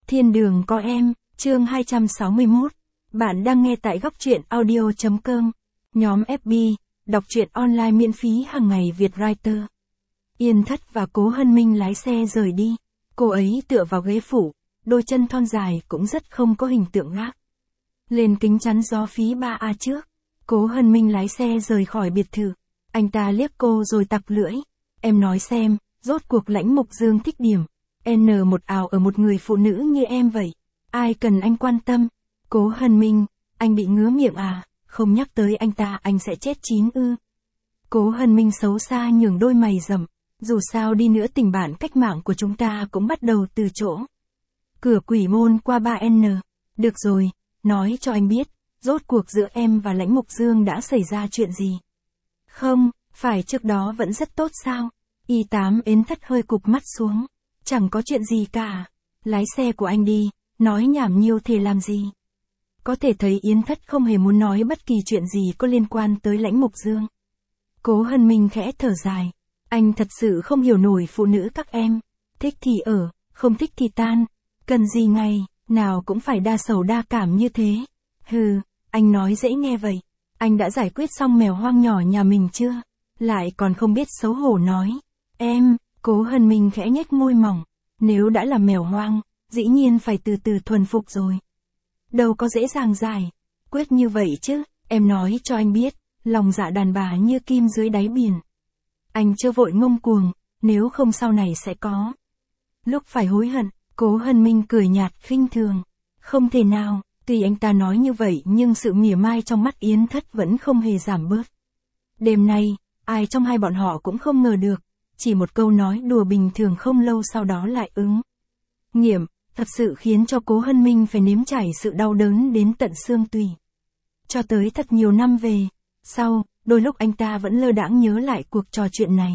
Thiên đường có em, chương 261. Bạn đang nghe tại góc truyện audio.com. Nhóm FB, đọc truyện online miễn phí hàng ngày Việt Writer. Yên Thất và Cố Hân Minh lái xe rời đi. Cô ấy tựa vào ghế phụ, đôi chân thon dài cũng rất không có hình tượng gác. Lên kính chắn gió phí 3A trước. Cố Hân Minh lái xe rời khỏi biệt thự. Anh ta liếc cô rồi tặc lưỡi. Em nói xem, rốt cuộc Lãnh Mục Dương thích điểm N1 ào ở một người phụ nữ như em vậy. Ai cần anh quan tâm? Cố Hân Minh, anh bị ngứa miệng à? Không nhắc tới anh ta anh sẽ chết chín ư? Cố Hân Minh xấu xa nhường đôi mày rậm. Dù sao đi nữa tình bạn cách mạng của chúng ta cũng bắt đầu từ chỗ cửa quỷ môn qua 3N. Được rồi, nói cho anh biết, rốt cuộc giữa em và Lãnh Mục Dương đã xảy ra chuyện gì? Không, phải trước đó vẫn rất tốt sao? Y8 Yến Thất hơi cụp mắt xuống. Chẳng có chuyện gì cả. Lái xe của anh đi, nói nhảm nhiều thì làm gì? Có thể thấy Yến Thất không hề muốn nói bất kỳ chuyện gì có liên quan tới Lãnh Mục Dương. Cố Hân Minh khẽ thở dài. Anh thật sự không hiểu nổi phụ nữ các em. Thích thì ở, không thích thì tan. Cần gì ngày nào cũng phải đa sầu đa cảm như thế. Hừ, anh nói dễ nghe vậy. Anh đã giải quyết xong mèo hoang nhỏ nhà mình chưa? Lại còn không biết xấu hổ nói. Em, Cố Hân Minh khẽ nhếch môi mỏng. Nếu đã là mèo hoang, dĩ nhiên phải từ từ thuần phục rồi. Đâu có dễ dàng giải quyết như vậy chứ, em nói cho anh biết, lòng dạ đàn bà như kim dưới đáy biển. Anh chưa vội ngông cuồng, nếu không sau này sẽ có lúc phải hối hận. Cố Hân Minh cười nhạt khinh thường. Không thể nào, tuy anh ta nói như vậy nhưng sự mỉa mai trong mắt Yến Thất vẫn không hề giảm bớt. Đêm nay, ai trong hai bọn họ cũng không ngờ được, chỉ một câu nói đùa bình thường không lâu sau đó lại ứng nghiệm, thật sự khiến cho Cố Hân Minh phải nếm trải sự đau đớn đến tận xương tủy. Cho tới thật nhiều năm về sau, đôi lúc anh ta vẫn lơ đãng nhớ lại cuộc trò chuyện này.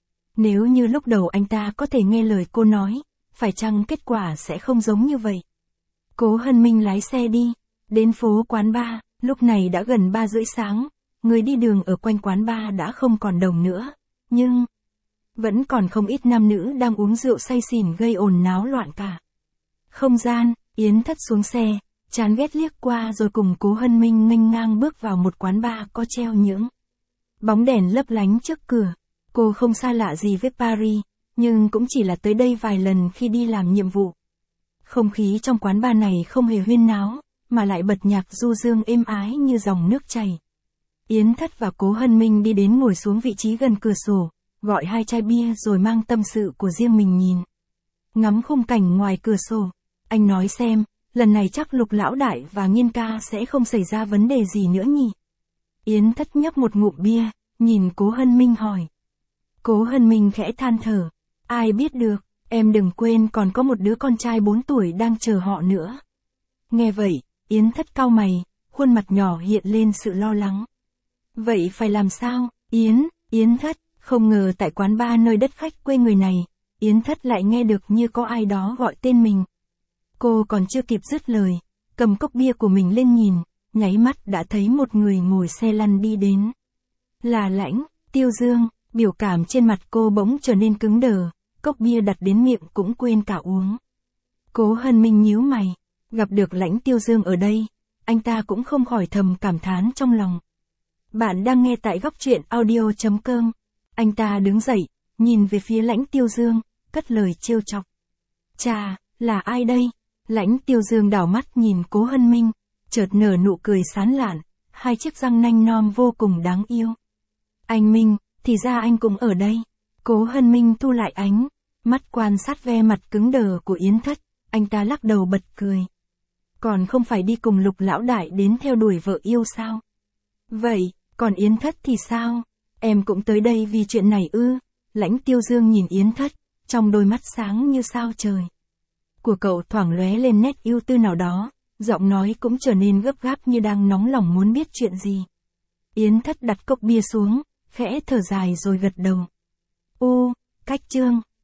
Nếu như lúc đầu anh ta có thể nghe lời cô nói, phải chăng kết quả sẽ không giống như vậy? Cố Hân Minh lái xe đi, đến phố quán bar, lúc này đã gần 3:30 sáng, người đi đường ở quanh quán bar đã không còn đồng nữa, nhưng vẫn còn không ít nam nữ đang uống rượu say xỉn gây ồn náo loạn cả không gian. Yến Thất xuống xe, chán ghét liếc qua rồi cùng Cố Hân Minh nghênh ngang bước vào một quán bar có treo những bóng đèn lấp lánh trước cửa. Cô không xa lạ gì với Paris, nhưng cũng chỉ là tới đây vài lần khi đi làm nhiệm vụ. Không khí trong quán bar này không hề huyên náo, mà lại bật nhạc du dương êm ái như dòng nước chảy. Yến Thất và Cố Hân Minh đi đến ngồi xuống vị trí gần cửa sổ, gọi 2 chai bia rồi mang tâm sự của riêng mình nhìn ngắm khung cảnh ngoài cửa sổ. Anh nói xem, lần này chắc Lục lão đại và Nghiên ca sẽ không xảy ra vấn đề gì nữa nhỉ? Yến Thất nhấp một ngụm bia, nhìn Cố Hân Minh hỏi. Cố Hân Minh khẽ than thở. Ai biết được, em đừng quên còn có một đứa con trai 4 tuổi đang chờ họ nữa. Nghe vậy, Yến Thất cau mày, khuôn mặt nhỏ hiện lên sự lo lắng. Vậy phải làm sao? Yến Thất, không ngờ tại quán bar nơi đất khách quê người này, Yến Thất lại nghe được như có ai đó gọi tên mình. Cô còn chưa kịp dứt lời, cầm cốc bia của mình lên nhìn, nháy mắt đã thấy một người ngồi xe lăn đi đến. Là Lãnh Tiêu Dương. Biểu cảm trên mặt cô bỗng trở nên cứng đờ, cốc bia đặt đến miệng cũng quên cả uống. Cố Hân Minh nhíu mày, gặp được Lãnh Tiêu Dương ở đây, anh ta cũng không khỏi thầm cảm thán trong lòng. Bạn đang nghe tại góc truyện audio.com. Anh ta đứng dậy, nhìn về phía Lãnh Tiêu Dương, cất lời trêu chọc. Chà, là ai đây? Lãnh Tiêu Dương đảo mắt nhìn Cố Hân Minh, chợt nở nụ cười sán lạn, hai chiếc răng nanh non vô cùng đáng yêu. Anh Minh, thì ra anh cũng ở đây. Cố Hân Minh thu lại ánh mắt quan sát ve mặt cứng đờ của Yến Thất, anh ta lắc đầu bật cười. Còn không phải đi cùng Lục lão đại đến theo đuổi vợ yêu sao? Vậy, còn Yến Thất thì sao? Em cũng tới đây vì chuyện này ư? Lãnh Tiêu Dương nhìn Yến Thất, trong đôi mắt sáng như sao trời của cậu thoảng lóe lên nét ưu tư nào đó, giọng nói cũng trở nên gấp gáp như đang nóng lòng muốn biết chuyện gì. Yến Thất đặt cốc bia xuống, khẽ thở dài rồi gật đầu. Cách chương